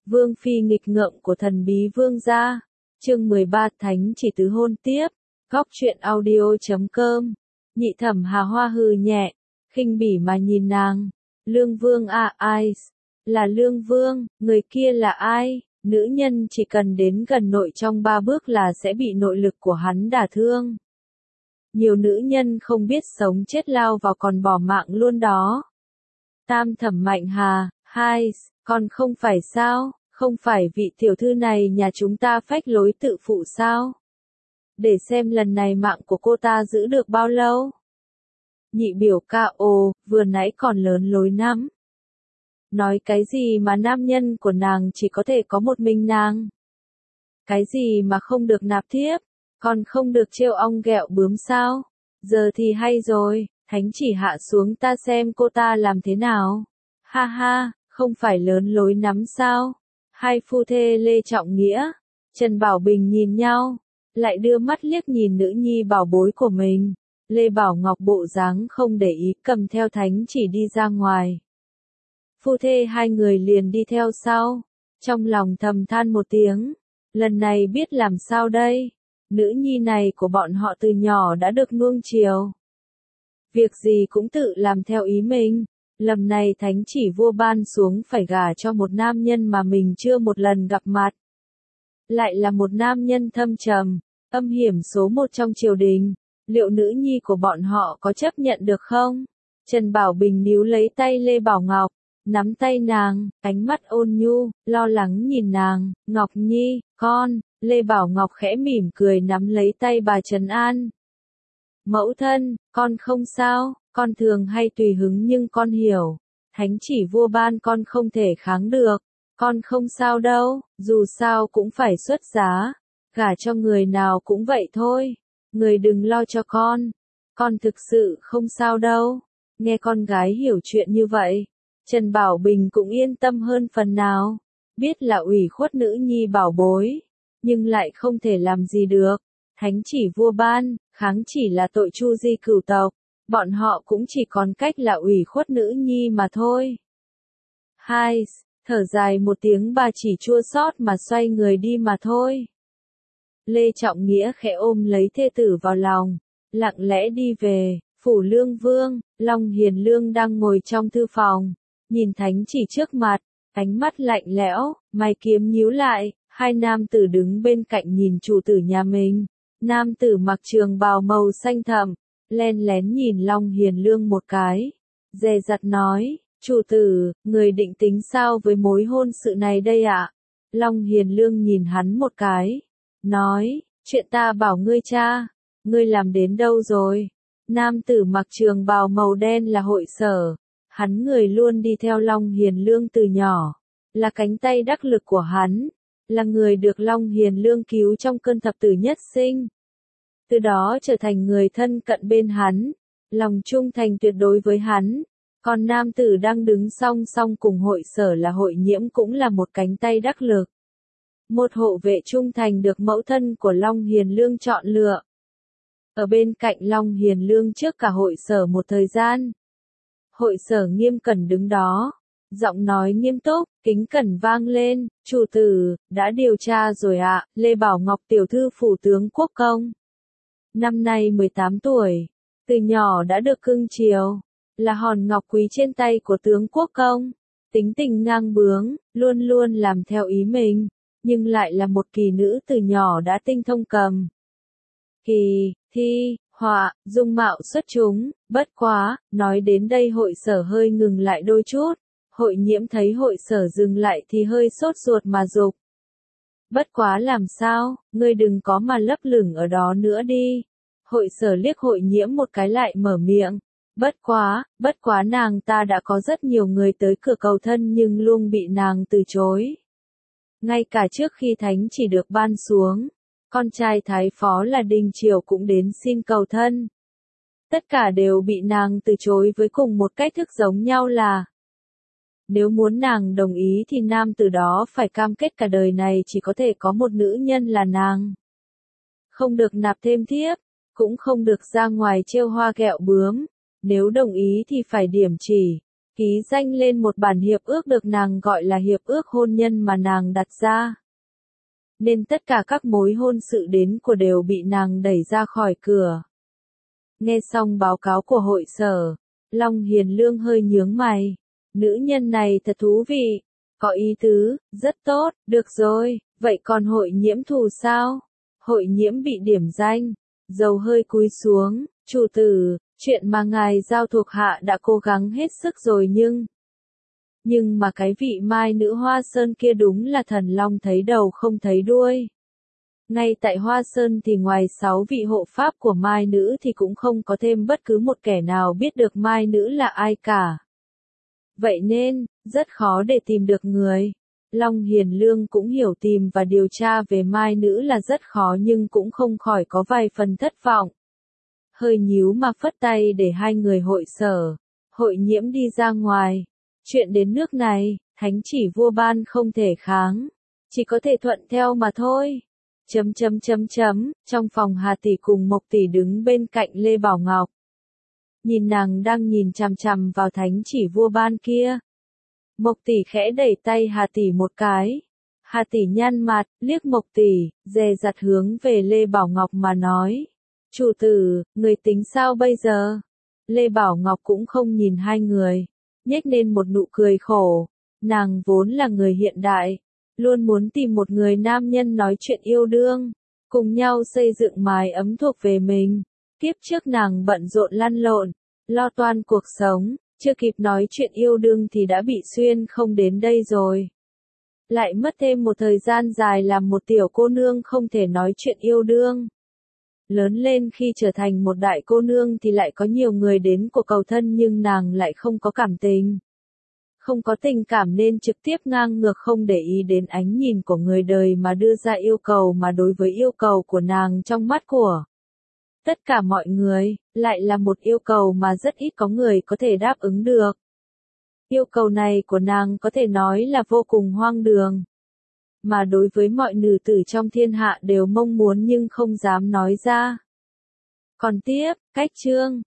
Vương phi nghịch ngợm của thần bí vương gia. Chương 13 Thánh chỉ tứ hôn tiếp. Góc truyện audio.com. Nhị thẩm Hà Hoa hừ nhẹ, khinh bỉ mà nhìn nàng. Lương Vương à, ai? Là Lương Vương, người kia là ai? Nữ nhân chỉ cần đến gần nội trong 3 bước là sẽ bị nội lực của hắn đả thương. Nhiều nữ nhân không biết sống chết lao vào còn bỏ mạng luôn đó. Tam thẩm Mạnh Hà, hai, còn không phải sao, không phải vị tiểu thư này nhà chúng ta phách lối tự phụ sao? Để xem lần này mạng của cô ta giữ được bao lâu. Nhị biểu ca ồ, vừa nãy còn lớn lối lắm. Nói cái gì mà nam nhân của nàng chỉ có thể có một mình nàng? Cái gì mà không được nạp thiếp, còn không được trêu ong ghẹo bướm sao? Giờ thì hay rồi, thánh chỉ hạ xuống ta xem cô ta làm thế nào. Ha ha, không phải lớn lối lắm sao? Hai phu thê Lê Trọng Nghĩa, Trần Bảo Bình nhìn nhau, lại đưa mắt liếc nhìn nữ nhi bảo bối của mình. Lê Bảo Ngọc bộ dáng không để ý cầm theo thánh chỉ đi ra ngoài. Phu thê hai người liền đi theo sau, trong lòng thầm than một tiếng, lần này biết làm sao đây, nữ nhi này của bọn họ từ nhỏ đã được nuông chiều. Việc gì cũng tự làm theo ý mình, lần này thánh chỉ vua ban xuống phải gả cho một nam nhân mà mình chưa một lần gặp mặt. Lại là một nam nhân thâm trầm, âm hiểm số một trong triều đình, liệu nữ nhi của bọn họ có chấp nhận được không? Trần Bảo Bình níu lấy tay Lê Bảo Ngọc, nắm tay nàng, ánh mắt ôn nhu, lo lắng nhìn nàng. Ngọc Nhi, con. Lê Bảo Ngọc khẽ mỉm cười nắm lấy tay bà trấn an. Mẫu thân, con không sao, con thường hay tùy hứng nhưng con hiểu. Thánh chỉ vua ban con không thể kháng được, con không sao đâu, dù sao cũng phải xuất giá, gả cho người nào cũng vậy thôi, người đừng lo cho con thực sự không sao đâu. Nghe con gái hiểu chuyện như vậy, Trần Bảo Bình cũng yên tâm hơn phần nào, biết là ủy khuất nữ nhi bảo bối, nhưng lại không thể làm gì được. Thánh chỉ vua ban, kháng chỉ là tội tru di cửu tộc, bọn họ cũng chỉ còn cách là ủy khuất nữ nhi mà thôi. Hai, thở dài một tiếng bà chỉ chua xót mà xoay người đi mà thôi. Lê Trọng Nghĩa khẽ ôm lấy thê tử vào lòng, lặng lẽ đi về. Phủ Lương Vương, Long Hiền Lương đang ngồi trong thư phòng, nhìn thánh chỉ trước mặt, ánh mắt lạnh lẽo, mày kiếm nhíu lại, hai nam tử đứng bên cạnh nhìn chủ tử nhà mình. Nam tử mặc trường bào màu xanh thẳm, len lén nhìn Long Hiền Lương một cái, dè dặt nói, chủ tử, người định tính sao với mối hôn sự này đây ạ? Long Hiền Lương nhìn hắn một cái, nói, chuyện ta bảo ngươi cha, ngươi làm đến đâu rồi? Nam tử mặc trường bào màu đen là hội sở, hắn người luôn đi theo Long Hiền Lương từ nhỏ, là cánh tay đắc lực của hắn, là người được Long Hiền Lương cứu trong cơn thập tử nhất sinh. Từ đó trở thành người thân cận bên hắn, lòng trung thành tuyệt đối với hắn. Còn nam tử đang đứng song song cùng hội sở là hội nhiễm cũng là một cánh tay đắc lực. Một hộ vệ trung thành được mẫu thân của Long Hiền Lương chọn lựa. Ở bên cạnh Long Hiền Lương trước cả hội sở một thời gian. Hội sở nghiêm cẩn đứng đó, giọng nói nghiêm túc, kính cẩn vang lên, chủ tử, đã điều tra rồi ạ, Lê Bảo Ngọc tiểu thư phủ tướng quốc công. Năm nay 18 tuổi, từ nhỏ đã được cưng chiều, là hòn ngọc quý trên tay của tướng quốc công, tính tình ngang bướng, luôn luôn làm theo ý mình, nhưng lại là một kỳ nữ từ nhỏ đã tinh thông cầm. Kỳ, thi, họa, dung mạo xuất chúng, bất quá, nói đến đây hội sở hơi ngừng lại đôi chút, hội nhiễm thấy hội sở dừng lại thì hơi sốt ruột mà dục. Bất quá làm sao, ngươi đừng có mà lấp lửng ở đó nữa đi. Hội sở liếc hội nhiễm một cái lại mở miệng. Bất quá nàng ta đã có rất nhiều người tới cửa cầu thân nhưng luôn bị nàng từ chối. Ngay cả trước khi thánh chỉ được ban xuống, con trai thái phó là Đình Triều cũng đến xin cầu thân. Tất cả đều bị nàng từ chối với cùng một cách thức giống nhau là nếu muốn nàng đồng ý thì nam từ đó phải cam kết cả đời này chỉ có thể có một nữ nhân là nàng. Không được nạp thêm thiếp, cũng không được ra ngoài trêu hoa ghẹo bướm, nếu đồng ý thì phải điểm chỉ, ký danh lên một bản hiệp ước được nàng gọi là hiệp ước hôn nhân mà nàng đặt ra. Nên tất cả các mối hôn sự đến của đều bị nàng đẩy ra khỏi cửa. Nghe xong báo cáo của hội sở, Long Hiền Lương hơi nhướng mày. Nữ nhân này thật thú vị, có ý tứ, rất tốt, được rồi, vậy còn Hội Nhiễm thù sao? Hội Nhiễm bị điểm danh, dầu hơi cúi xuống, chủ tử, chuyện mà ngài giao thuộc hạ đã cố gắng hết sức rồi nhưng mà cái vị Mai nữ Hoa Sơn kia đúng là thần long thấy đầu không thấy đuôi. Ngay tại Hoa Sơn thì ngoài 6 vị hộ pháp của Mai nữ thì cũng không có thêm bất cứ một kẻ nào biết được Mai nữ là ai cả. Vậy nên, rất khó để tìm được người. Long Hiền Lương cũng hiểu tìm và điều tra về Mai nữ là rất khó nhưng cũng không khỏi có vài phần thất vọng. Hơi nhíu mà phất tay để hai người hội sở, Hội Nhiễm đi ra ngoài. Chuyện đến nước này, thánh chỉ vua ban không thể kháng, chỉ có thể thuận theo mà thôi. Trong phòng Hà tỷ cùng Mộc tỷ đứng bên cạnh Lê Bảo Ngọc. Nhìn nàng đang nhìn chằm chằm vào thánh chỉ vua ban kia. Mộc tỷ khẽ đẩy tay Hà tỷ một cái. Hà tỷ nhăn mặt, liếc Mộc tỷ, dè dặt hướng về Lê Bảo Ngọc mà nói. Chủ tử, người tính sao bây giờ? Lê Bảo Ngọc cũng không nhìn hai người, nhếch lên một nụ cười khổ. Nàng vốn là người hiện đại, luôn muốn tìm một người nam nhân nói chuyện yêu đương, cùng nhau xây dựng mái ấm thuộc về mình. Kiếp trước nàng bận rộn lăn lộn, lo toan cuộc sống, chưa kịp nói chuyện yêu đương thì đã bị xuyên không đến đây rồi. Lại mất thêm một thời gian dài làm một tiểu cô nương không thể nói chuyện yêu đương. Lớn lên khi trở thành một đại cô nương thì lại có nhiều người đến của cầu thân nhưng nàng lại không có cảm tình. Không có tình cảm nên trực tiếp ngang ngược không để ý đến ánh nhìn của người đời mà đưa ra yêu cầu mà đối với yêu cầu của nàng trong mắt của tất cả mọi người, lại là một yêu cầu mà rất ít có người có thể đáp ứng được. Yêu cầu này của nàng có thể nói là vô cùng hoang đường. Mà đối với mọi nữ tử trong thiên hạ đều mong muốn nhưng không dám nói ra. Còn tiếp, cách chương